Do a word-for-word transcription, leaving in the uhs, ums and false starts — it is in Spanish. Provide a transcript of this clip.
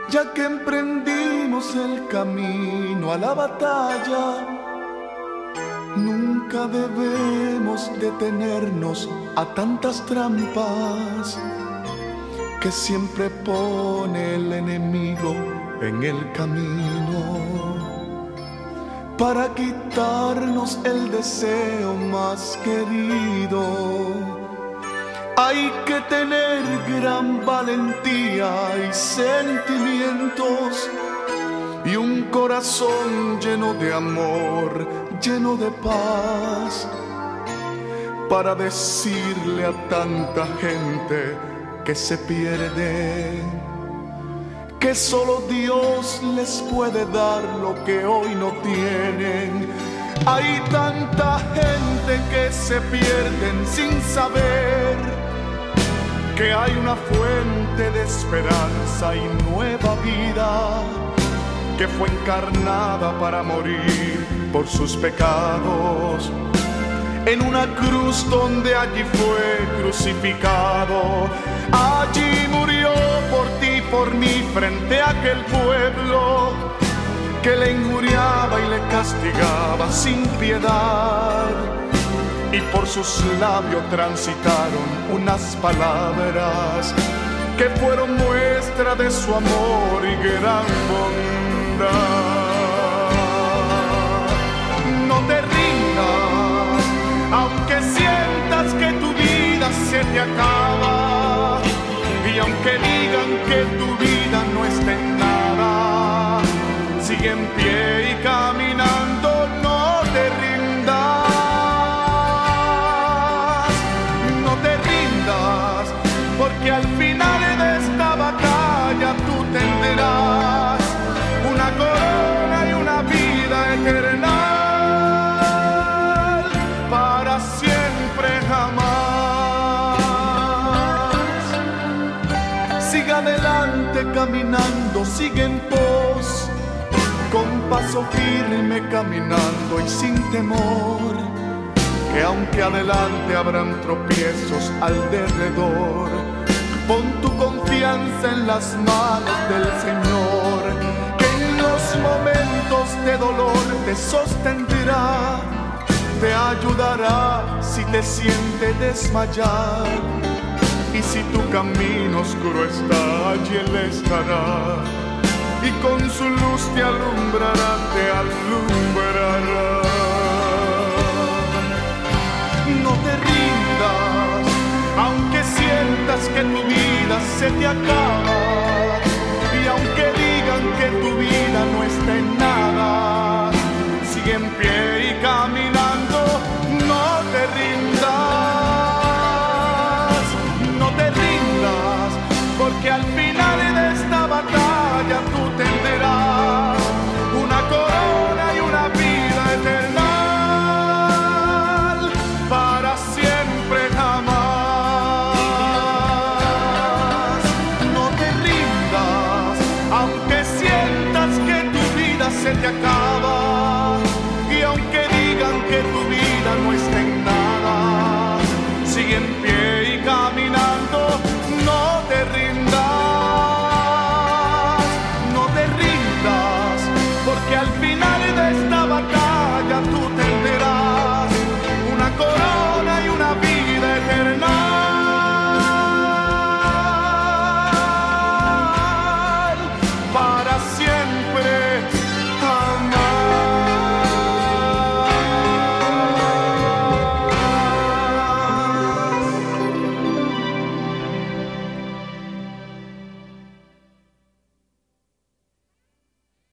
Ya que emprendimos el camino a la batalla, nunca debemos detenernos a tantas trampas que siempre pone el enemigo en el camino para quitarnos el deseo más querido. Hay que tener gran valentía y sentimientos y un corazón lleno de amor, lleno de paz, para decirle a tanta gente que se pierde que solo Dios les puede dar lo que hoy no tienen. Hay tanta gente que se pierden sin saber que hay una fuente de esperanza y nueva vida que fue encarnada para morir por sus pecados en una cruz donde allí fue crucificado. Allí murió por ti, por mí, frente a aquel pueblo que le injuriaba y le castigaba sin piedad. Y por sus labios transitaron unas palabras que fueron muestra de su amor y gran bondad. No te rindas, aunque sientas que tu vida se te acaba, y aunque digan que tu vida no está en nada, sigue en pie y caminando, no te rindas. No te rindas, porque al final de esta batalla tú tendrás una corona y una vida eterna para siempre jamás. Sigue adelante caminando, sigue en pos, con paso firme caminando y sin temor, que aunque adelante habrán tropiezos al derredor, pon tu confianza en las manos del Señor, que en los momentos de dolor te sostendrá, te ayudará si te sientes desmayar, y si tu camino oscuro está, allí Él estará, y con su luz te alumbrará, te alumbrará. No te rindas, aunque sientas que tu vida se te acaba, y aunque digan que tu vida no está en nada, sigue en pie